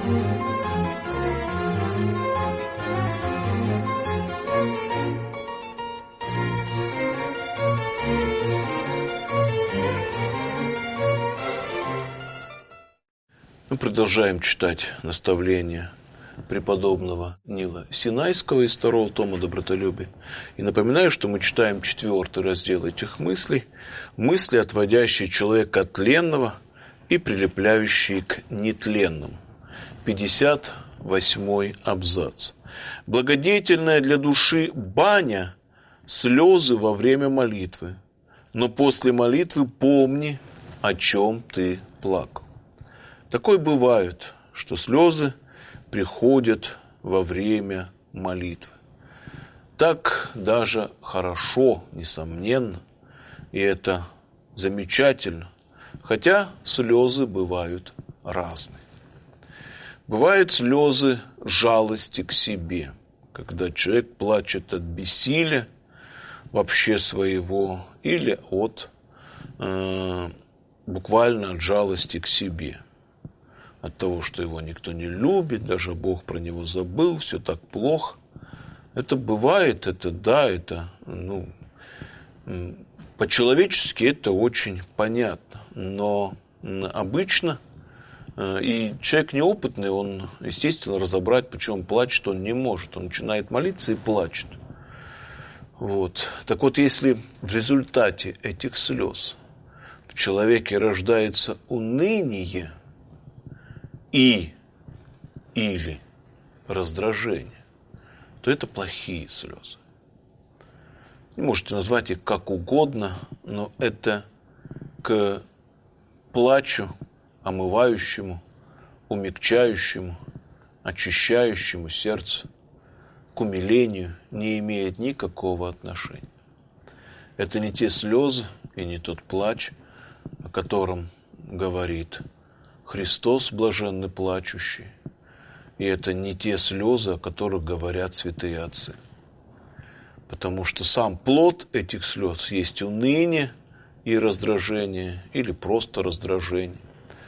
Мы продолжаем читать наставления преподобного Нила Синайского из 2 тома «Добротолюбие». И напоминаю, что мы читаем 4 раздел этих мыслей. Мысли, отводящие человека от тленного и прилепляющие к нетленному. 58 абзац. Благодетельная для души баня – слезы во время молитвы. Но после молитвы помни, о чем ты плакал. Такое бывает, что слезы приходят во время молитвы. Так даже хорошо, несомненно, и это замечательно, хотя слезы бывают разные. Бывают слезы жалости к себе, когда человек плачет от бессилия вообще своего или буквально от жалости к себе. От того, что его никто не любит, даже Бог про него забыл, все так плохо. Это бывает, по-человечески это очень понятно. Но обычно, и человек неопытный, он, естественно, разобрать, почему плачет, он не может. Он начинает молиться и плачет. Вот. Так вот, если в результате этих слез в человеке рождается уныние, или раздражение, то это плохие слезы. Можете назвать их как угодно, но это к плачу, омывающему, умягчающему, очищающему сердце, к умилению не имеет никакого отношения. Это не те слезы и не тот плач, о котором говорит Христос, блаженный плачущий, и это не те слезы, о которых говорят святые отцы. Потому что сам плод этих слез есть уныние и раздражение, или просто раздражение.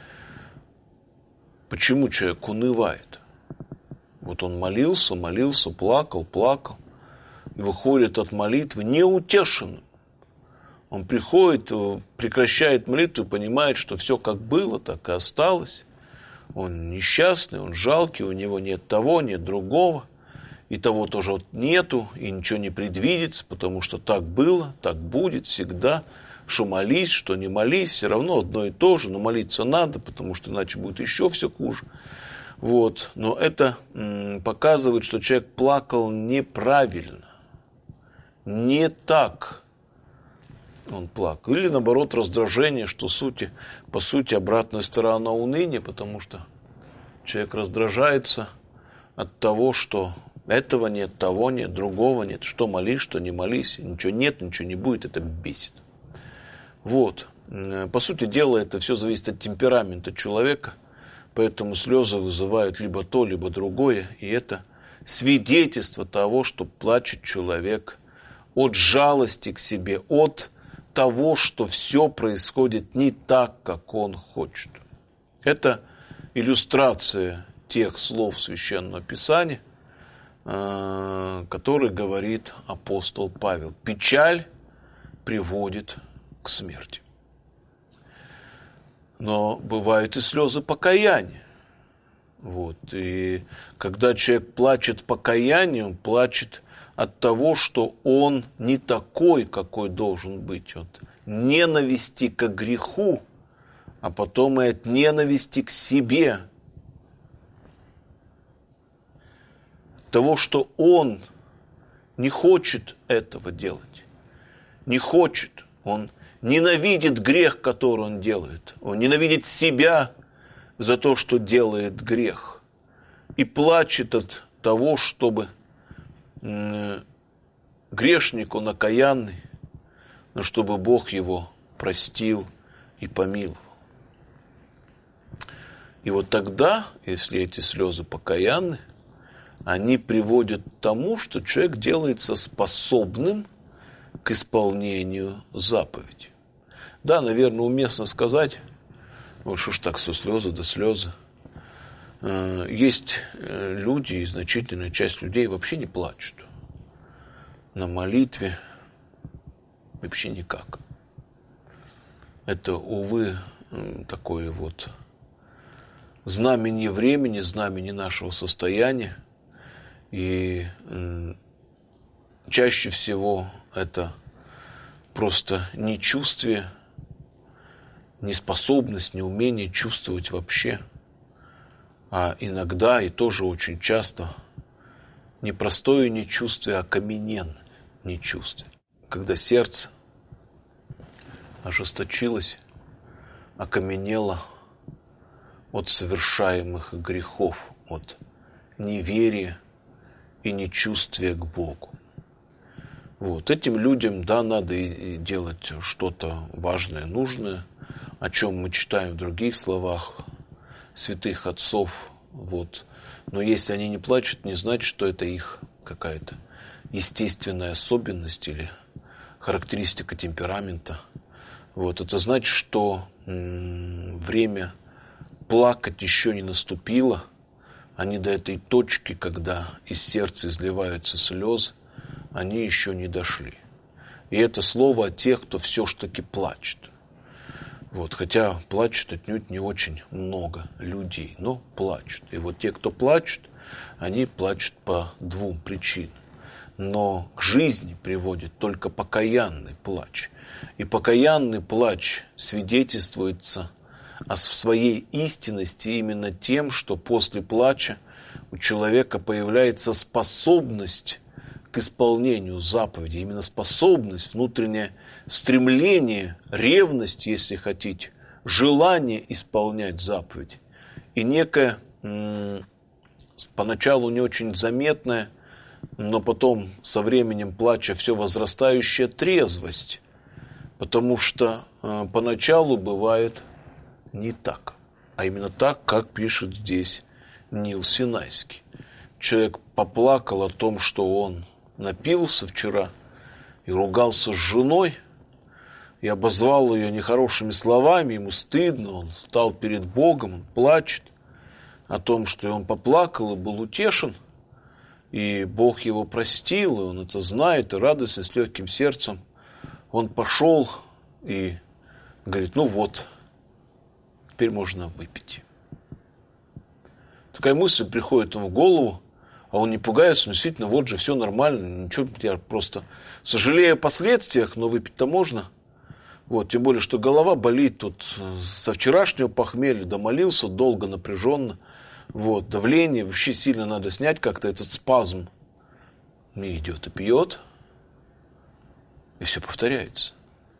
Почему человек унывает? Вот он молился, плакал, и выходит от молитвы неутешенным. Он приходит, прекращает молитву, понимает, что все как было, так и осталось. Он несчастный, он жалкий, у него нет того, нет другого. И того тоже нету, и ничего не предвидится, потому что так было, так будет всегда. Что молись, что не молись, все равно одно и то же, но молиться надо, потому что иначе будет еще все хуже. Вот. Но это показывает, что человек плакал неправильно, не так он плакал. Или наоборот раздражение, что по сути обратная сторона уныния, потому что человек раздражается от того, что этого нет, того нет, другого нет, что молись, что не молись, ничего нет, ничего не будет, это бесит. Вот. По сути дела, это все зависит от темперамента человека, поэтому слезы вызывают либо то, либо другое, и это свидетельство того, что плачет человек от жалости к себе, от того, что все происходит не так, как он хочет. Это иллюстрация тех слов Священного Писания, который говорит апостол Павел. Печаль приводит к смерти. Но бывают и слезы покаяния. Вот. И когда человек плачет покаянием, плачет от того, что он не такой, какой должен быть. От ненависти к греху, а потом и от ненависти к себе. Того, что он не хочет этого делать. Не хочет. Он ненавидит грех, который он делает. Он ненавидит себя за то, что делает грех. И плачет от того, чтобы грешник, он окаянный, но чтобы Бог его простил и помиловал. И вот тогда, если эти слезы покаянны, они приводят к тому, что человек делается способным к исполнению заповеди. Да, наверное, уместно сказать, вот что ж так, все слезы да слезы. Есть люди, и значительная часть людей вообще не плачут. На молитве вообще никак. Это, увы, такое вот знамение времени, знамение нашего состояния. И чаще всего это просто нечувствие, неспособность, неумение чувствовать вообще. А иногда и тоже очень часто не простое нечувствие, а камененное нечувствие. Когда сердце ожесточилось, окаменело от совершаемых грехов, от неверия и нечувствия к Богу. Вот. Этим людям, да, надо и делать что-то важное, нужное, о чем мы читаем в других словах святых отцов. Вот. Но если они не плачут, не значит, что это их какая-то естественная особенность или характеристика темперамента. Вот. Это значит, что время плакать еще не наступило. Они до этой точки, когда из сердца изливаются слезы, они еще не дошли. И это слово о тех, кто все ж таки плачет. Вот, хотя плачут отнюдь не очень много людей, но плачут. И вот те, кто плачут, они плачут по двум причинам. Но к жизни приводит только покаянный плач. И покаянный плач свидетельствуется о своей истинности именно тем, что после плача у человека появляется способность к исполнению заповедей, именно способность, внутреннее стремление, ревность, если хотите, желание исполнять заповеди. И некая, поначалу не очень заметная, но потом со временем плача все возрастающая трезвость. Потому что поначалу бывает не так, а именно так, как пишет здесь Нил Синайский. Человек поплакал о том, что он напился вчера и ругался с женой, и обозвал ее нехорошими словами, ему стыдно, он встал перед Богом, он плачет о том, что он поплакал и был утешен, и Бог его простил, и он это знает, и радостно, с легким сердцем он пошел и говорит: ну вот, теперь можно выпить. Такая мысль приходит ему в голову, а он не пугается, действительно, вот же все нормально, ничего, я просто сожалею о последствиях, но выпить-то можно. Вот, тем более, что голова болит тут со вчерашнего похмелья, домолился долго, напряженно. Вот, давление вообще сильно надо снять, как-то этот спазм не идет, и пьет, и все повторяется.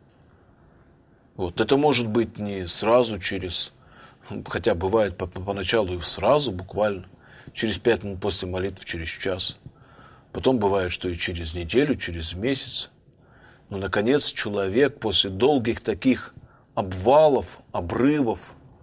Вот, это может быть не сразу через, хотя бывает поначалу и сразу, буквально, через 5 минут после молитвы, через час. Потом бывает, что и через неделю, через месяц. Но, наконец, человек после долгих таких обвалов, обрывов,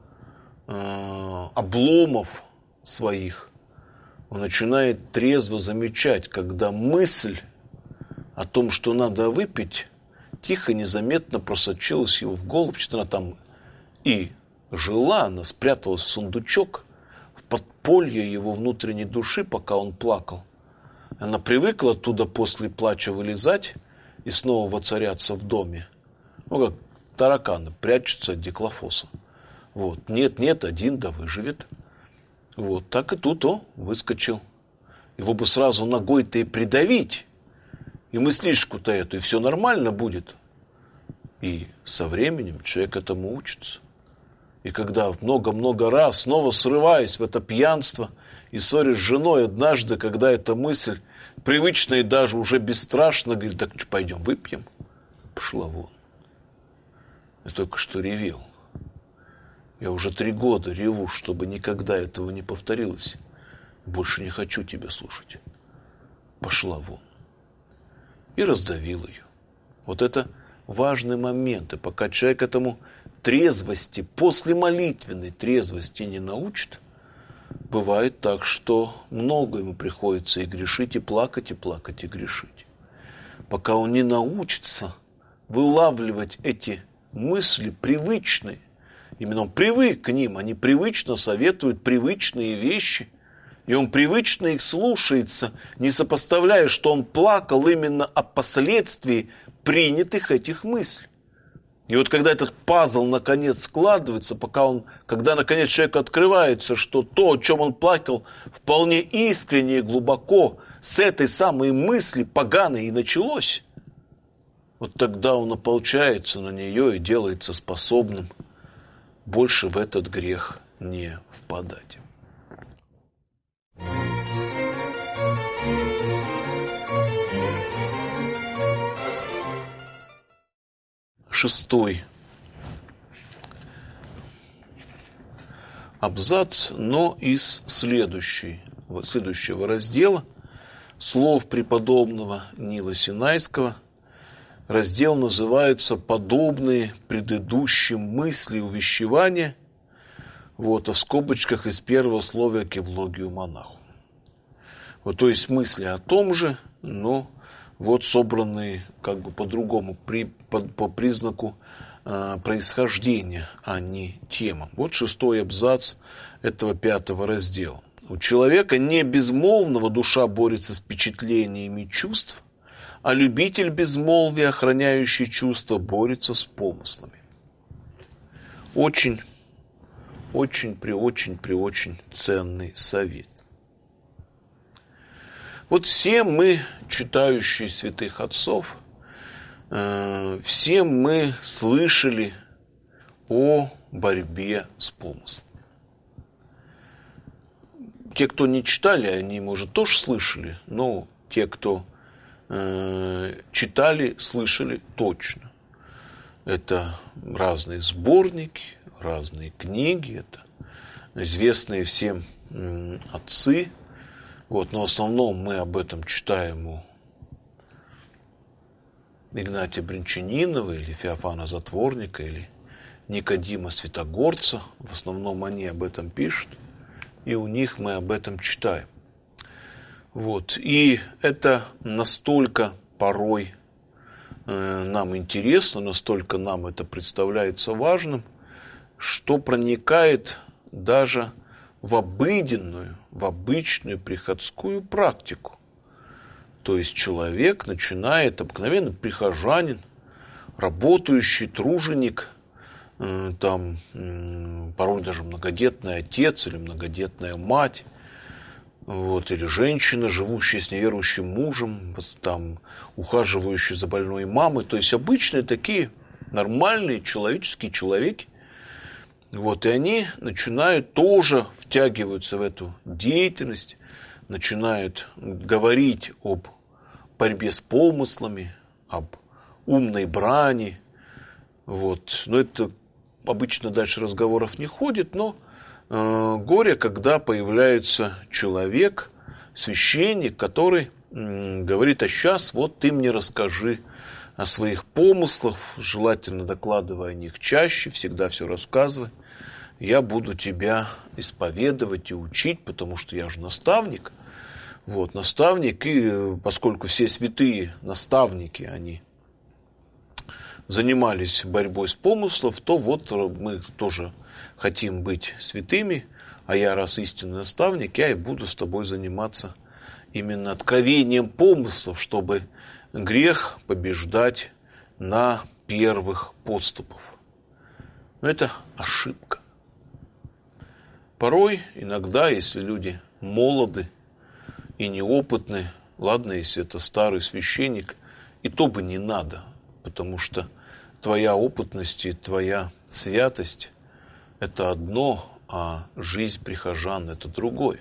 обломов своих, он начинает трезво замечать, когда мысль о том, что надо выпить, тихо, незаметно просочилась его в голову, что она там и жила, она спряталась в сундучок, в подполье его внутренней души, пока он плакал. Она привыкла оттуда после плача вылезать и снова воцаряться в доме. Ну, как тараканы прячутся от диклофоса. Вот. Нет, один да выживет. Вот. Так и тут выскочил. Его бы сразу ногой-то и придавить. И мыслишку-то эту, и все нормально будет. И со временем человек этому учится. И когда много-много раз, снова срываясь в это пьянство и ссорясь с женой, однажды, когда эта мысль привычно и даже уже бесстрашно, говорит: так что, пойдем выпьем? Пошла вон. Я только что ревел. Я уже 3 года реву, чтобы никогда этого не повторилось. Больше не хочу тебя слушать. Пошла вон. И раздавил ее. Вот это важный момент. И пока человек этому трезвости, после молитвенной трезвости не научит, бывает так, что много ему приходится и грешить, и плакать, и грешить. Пока он не научится вылавливать эти мысли привычные, Именно он привык к ним, они привычно советуют привычные вещи. И он привычно их слушается, не сопоставляя, что он плакал именно о последствии принятых этих мыслей. И вот когда этот пазл наконец складывается, когда наконец человек открывается, что то, о чем он плакал, вполне искренне и глубоко, с этой самой мысли поганой и началось, вот тогда он ополчается на нее и делается способным больше в этот грех не впадать. Шестой абзац, но из следующего раздела слов преподобного Нила Синайского. Раздел называется «Подобные предыдущим мысли увещевания», а в скобочках из первого слова «Кевлогию монаху». То есть мысли о том же, но собранные по-другому, по признаку происхождения, а не темам. Шестой абзац этого 5-го раздела. У человека не безмолвного душа борется с впечатлениями чувств, а любитель безмолвия, охраняющий чувства, борется с помыслами. Очень ценный совет. Все мы, читающие святых отцов, все мы слышали о борьбе с помыслом. Те, кто не читали, они, может, тоже слышали, но те, кто читали, слышали точно. Это разные сборники, разные книги, это известные всем отцы. Но в основном мы об этом читаем у Игнатия Брянчанинова или Феофана Затворника или Никодима Святогорца. В основном они об этом пишут, и у них мы об этом читаем. И это настолько порой нам интересно, настолько нам это представляется важным, что проникает даже в обыденную, в обычную приходскую практику. То есть человек начинает, обыкновенный прихожанин, работающий труженик, порой даже многодетный отец или многодетная мать, или женщина, живущая с неверующим мужем, ухаживающая за больной мамой. То есть обычные такие нормальные человеческие человеки. И они начинают тоже втягиваются в эту деятельность, начинают говорить об борьбе с помыслами, об умной брани. Но это обычно дальше разговоров не ходит, но горе, когда появляется человек, священник, который говорит: а сейчас ты мне расскажи о своих помыслах, желательно докладывая о них чаще, всегда все рассказывай. Я буду тебя исповедовать и учить, потому что я же наставник. Наставник, и поскольку все святые наставники, они занимались борьбой с помыслов, то мы тоже хотим быть святыми, а я, раз истинный наставник, я и буду с тобой заниматься именно откровением помыслов, чтобы грех побеждать на первых подступах. Но это ошибка. Порой, иногда, если люди молоды и неопытны, ладно, если это старый священник, и то бы не надо, потому что твоя опытность и твоя святость – это одно, а жизнь прихожан – это другое.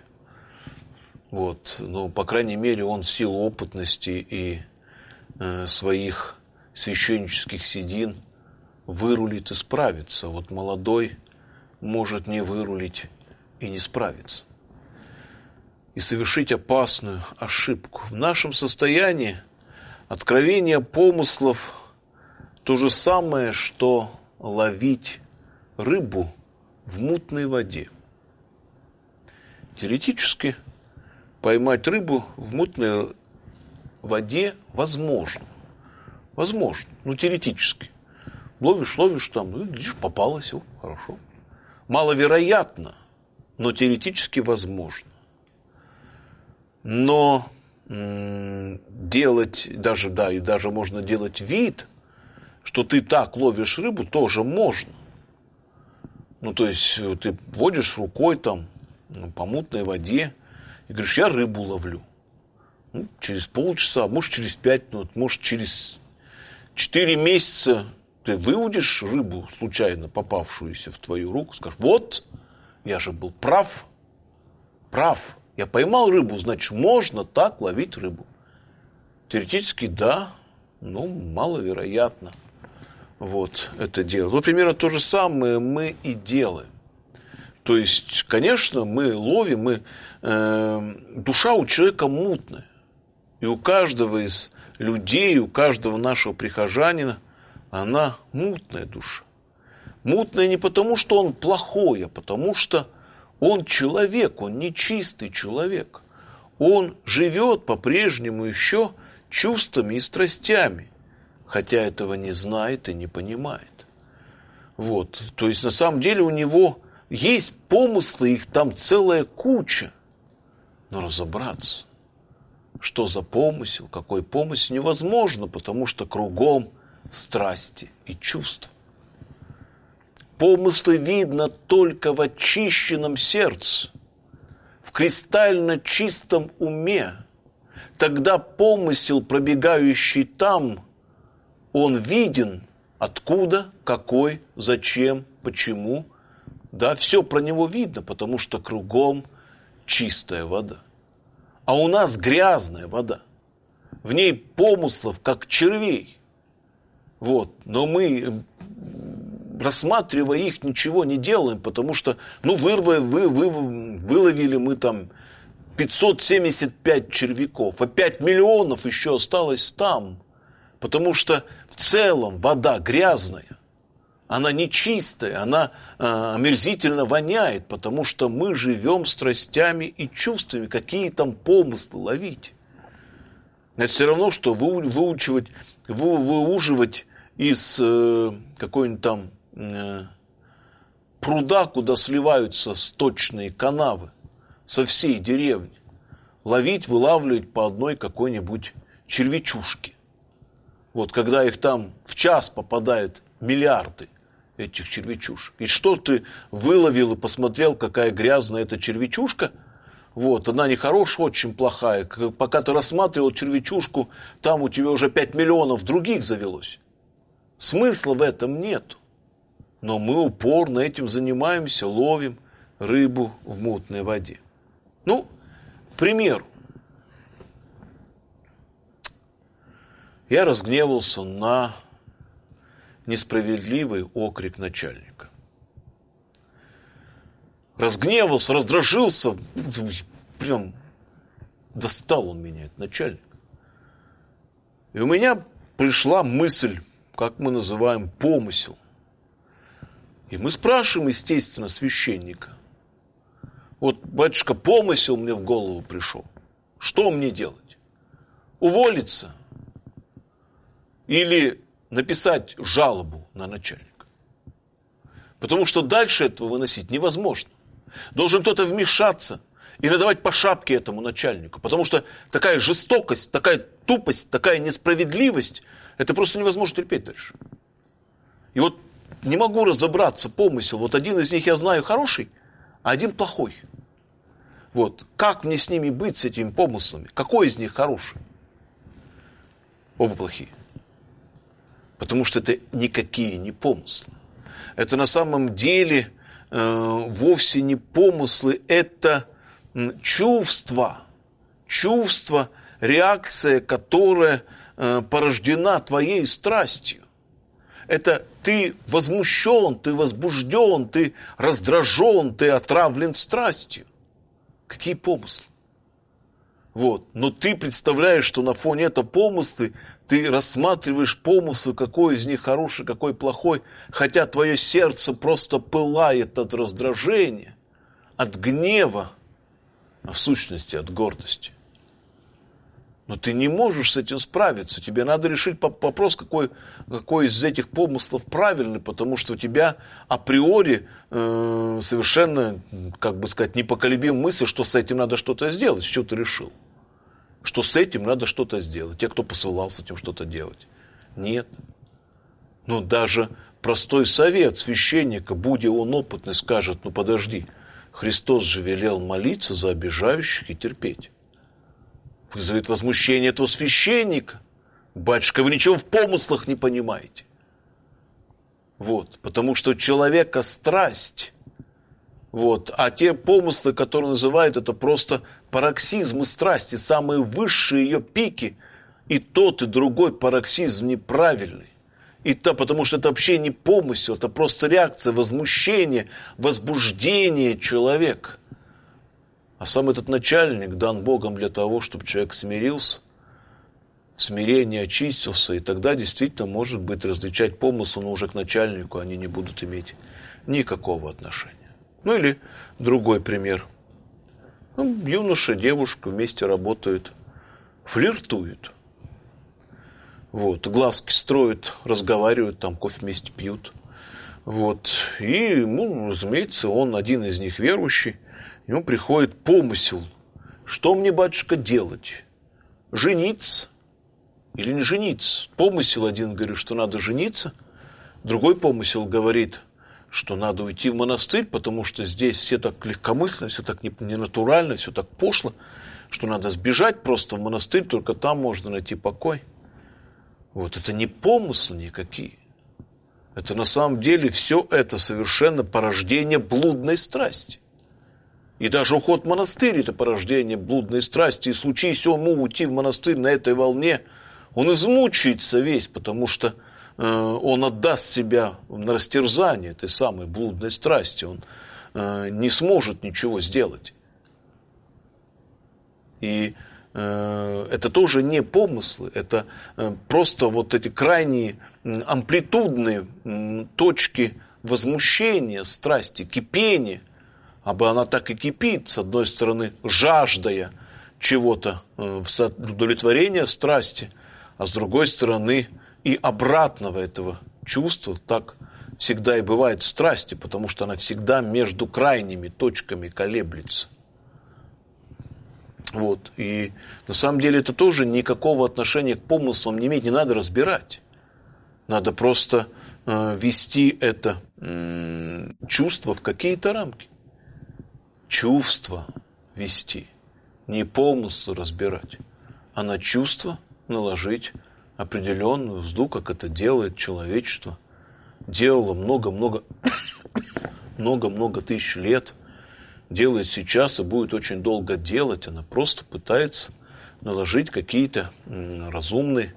Но, по крайней мере, он в силу опытности и своих священнических седин вырулит и справится. Молодой может не вырулить и не справиться. И совершить опасную ошибку. В нашем состоянии откровение помыслов то же самое, что ловить рыбу в мутной воде. Теоретически поймать рыбу в мутной воде возможно. Возможно, теоретически. Ловишь там, видишь, попалось, хорошо. Маловероятно, но теоретически возможно. Но делать, даже можно делать вид, что ты так ловишь рыбу, тоже можно. То есть ты водишь рукой там по мутной воде и говоришь, я рыбу ловлю. Через полчаса, может через 5 минут, может через 4 месяца ты выудишь рыбу, случайно попавшуюся в твою руку, скажешь, вот, я же был прав, я поймал рыбу, значит, можно так ловить рыбу. Теоретически, да, но маловероятно это делать. Вот примерно то же самое мы и делаем. То есть, конечно, мы ловим, душа у человека мутная. И у каждого из людей, у каждого нашего прихожанина, она мутная душа. Мутная не потому, что он плохой, а потому что он человек, он нечистый человек. Он живет по-прежнему еще чувствами и страстями, хотя этого не знает и не понимает. То есть, на самом деле у него есть помыслы, их там целая куча. Но разобраться, что за помысел, какой помысел, невозможно, потому что кругом страсти и чувства. Помыслы видно только в очищенном сердце, в кристально чистом уме. Тогда помысел, пробегающий там, он виден откуда, какой, зачем, почему. Все про него видно, потому что кругом чистая вода. А у нас грязная вода. В ней помыслов, как червей. Но мы, рассматривая их, ничего не делаем, потому что, выловили мы там 575 червяков, а 5 миллионов еще осталось там. Потому что в целом вода грязная. Она нечистая, она омерзительно воняет, потому что мы живем страстями и чувствами, какие там помыслы ловить. Это все равно, что выуживать из какой-нибудь там пруда, куда сливаются сточные канавы со всей деревни, вылавливать по одной какой-нибудь червячушке. Когда их там в час попадает миллиарды этих червячушек. И что ты выловил и посмотрел, какая грязная эта червячушка? Она нехорошая, очень плохая. Пока ты рассматривал червячушку, там у тебя уже 5 миллионов других завелось. Смысла в этом нет. Но мы упорно этим занимаемся, ловим рыбу в мутной воде. К примеру. Я разгневался на несправедливый окрик начальника. Разгневался, раздражился, прям достал он меня, этот начальник. И у меня пришла мысль, как мы называем, помысел. И мы спрашиваем, естественно, священника. Батюшка, помысел мне в голову пришел. Что мне делать? Уволиться? Или написать жалобу на начальника? Потому что дальше этого выносить невозможно. Должен кто-то вмешаться и надавать по шапке этому начальнику. Потому что такая жестокость, такая тупость, такая несправедливость, это просто невозможно терпеть дальше. И не могу разобраться, помысел. Один из них я знаю хороший, а один плохой. Как мне с ними быть, с этими помыслами? Какой из них хороший? Оба плохие. Потому что это никакие не помыслы. Это на самом деле вовсе не помыслы, это чувство. Чувство, реакция, которая порождена твоей страстью. Это ты возмущен, ты возбужден, ты раздражен, ты отравлен страстью. Какие помыслы? Но ты представляешь, что на фоне этого помыслы ты рассматриваешь помыслы, какой из них хороший, какой плохой, хотя твое сердце просто пылает от раздражения, от гнева, а в сущности от гордости. Но ты не можешь с этим справиться. Тебе надо решить вопрос, какой из этих помыслов правильный, потому что у тебя априори совершенно, как бы сказать, непоколебимая мысль, что с этим надо что-то сделать. С чего ты решил? Что с этим надо что-то сделать. Те, кто посылал с этим что-то делать. Нет. Ну, даже простой совет священника, будь он опытный, скажет: ну подожди, Христос же велел молиться за обижающих и терпеть. Вызовет возмущение этого священника. Батюшка, вы ничего в помыслах не понимаете. Вот, потому что у человека страсть. Вот, а те помыслы, которые называют, это просто пароксизмы страсти, самые высшие ее пики. И тот, и другой пароксизм неправильный. И то, потому что это вообще не помысел, это просто реакция, возмущение, возбуждение человека. А сам этот начальник дан Богом для того, чтобы человек смирился, в смирении очистился, и тогда действительно, может быть, различать помысл, но уже к начальнику они не будут иметь никакого отношения. Ну или другой пример. Ну, юноша, девушка вместе работают, флиртуют. Вот, глазки строят, разговаривают, там кофе вместе пьют. Вот, и, ну, разумеется, он один из них верующий. Ему приходит помысел. Что мне, батюшка, делать? Жениться или не жениться? Помысел один говорит, что надо жениться. Другой помысел говорит, что надо уйти в монастырь, потому что здесь все так легкомысленно, все так ненатурально, все так пошло, что надо сбежать просто в монастырь, только там можно найти покой. Вот это не помыслы никакие. Это на самом деле все это совершенно порождение блудной страсти. И даже уход в монастырь – это порождение блудной страсти. И случись ему уйти в монастырь на этой волне, он измучается весь, потому что он отдаст себя на растерзание этой самой блудной страсти. Он не сможет ничего сделать. И это тоже не помыслы, это просто вот эти крайние амплитудные точки возмущения, страсти, кипения. Абы она так и кипит, с одной стороны, жаждая чего-то, удовлетворения страсти, а с другой стороны и обратного этого чувства. Так всегда и бывает в страсти, потому что она всегда между крайними точками колеблется. Вот. И на самом деле это тоже никакого отношения к помыслам не имеет, не надо разбирать. Надо просто ввести это чувство в какие-то рамки. Чувство вести, не помыслы разбирать, а на чувство наложить определенную узду, как это делает человечество. Делало много-много тысяч лет, делает сейчас и будет очень долго делать. Она просто пытается наложить какие-то разумные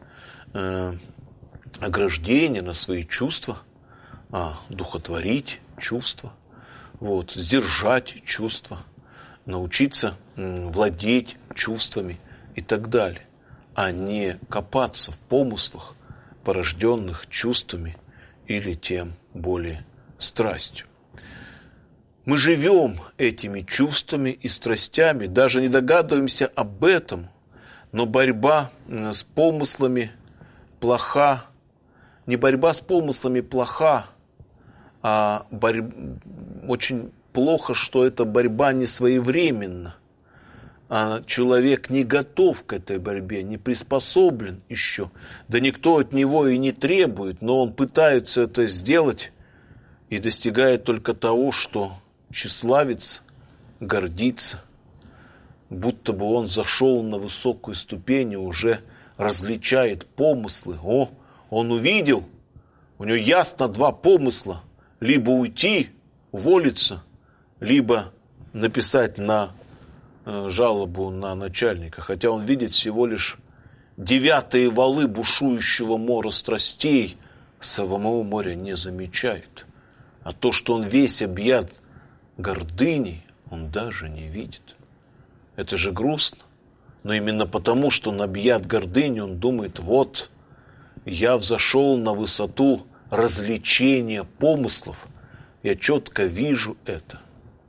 ограждения на свои чувства, духотворить чувства. Вот, сдержать чувства, научиться владеть чувствами и так далее, а не копаться в помыслах, порожденных чувствами или тем более страстью. Мы живем этими чувствами и страстями, даже не догадываемся об этом, но борьба с помыслами плоха, не борьба с помыслами плоха, а очень плохо, что эта борьба не своевременна. А человек не готов к этой борьбе, не приспособлен еще. Да никто от него и не требует, но он пытается это сделать и достигает только того, что тщеславится, гордится, будто бы он зашел на высокую ступень и уже различает помыслы. О, он увидел, у него ясно два помысла. Либо уйти, уволиться, либо написать на жалобу на начальника. Хотя он видит всего лишь 9 валы бушующего мора страстей, самого моря не замечает. А то, что он весь объят гордыней, он даже не видит. Это же грустно. Но именно потому, что он объят гордыней, он думает, вот, я взошел на высоту развлечения помыслов, я четко вижу это.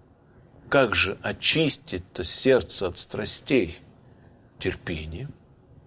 Как же очистить-то сердце от страстей? Терпением,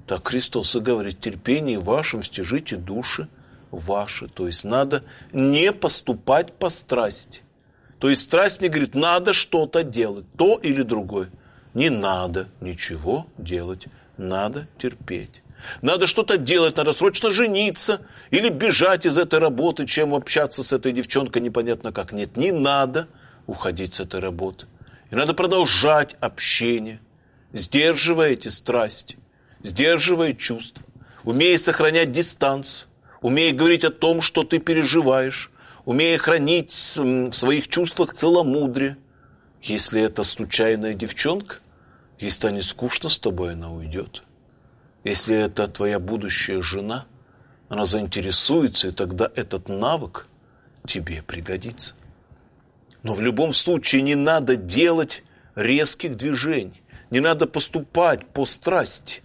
Так Христос и говорит: в терпении вашем стяжите души ваши. То есть надо не поступать по страсти. То есть страсть мне говорит: надо что-то делать, то или другое. Не надо ничего делать, надо терпеть. Надо что-то делать, надо срочно жениться или бежать из этой работы, чем общаться с этой девчонкой непонятно как. Нет, не надо уходить с этой работы. И надо продолжать общение, сдерживая эти страсти, сдерживая чувства, умея сохранять дистанцию, умея говорить о том, что ты переживаешь, умея хранить в своих чувствах целомудрие. Если это случайная девчонка, ей станет скучно с тобой, она уйдет. Если это твоя будущая жена, она заинтересуется, и тогда этот навык тебе пригодится. Но в любом случае не надо делать резких движений, не надо поступать по страсти.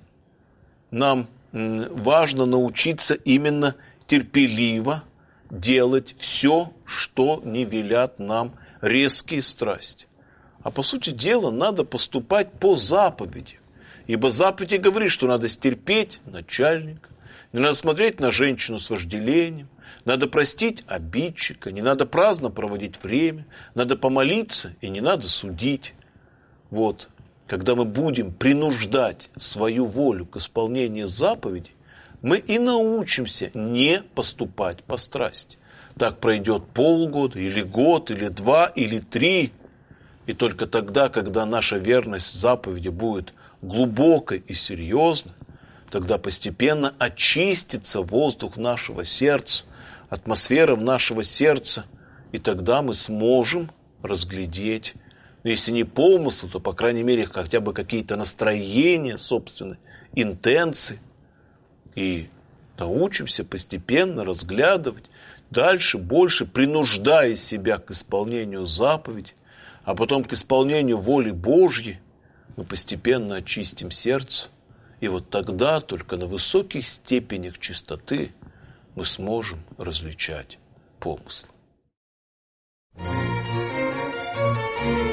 Нам важно научиться именно терпеливо делать все, что не велят нам резкие страсти. А по сути дела надо поступать по заповеди. Ибо заповедь говорит, что надо стерпеть начальника, не надо смотреть на женщину с вожделением, надо простить обидчика, не надо праздно проводить время, надо помолиться и не надо судить. Вот, когда мы будем принуждать свою волю к исполнению заповедей, мы и научимся не поступать по страсти. Так пройдет полгода, или год, или 2, или 3. И только тогда, когда наша верность заповеди будет глубокой и серьезной, тогда постепенно очистится воздух нашего сердца, атмосфера в нашего сердца, и тогда мы сможем разглядеть, если не помысл, то, по крайней мере, хотя бы какие-то настроения собственные, интенции, и научимся постепенно разглядывать, дальше больше принуждая себя к исполнению заповедей, а потом к исполнению воли Божьей, мы постепенно очистим сердце, и вот тогда только на высоких степенях чистоты мы сможем различать помыслы.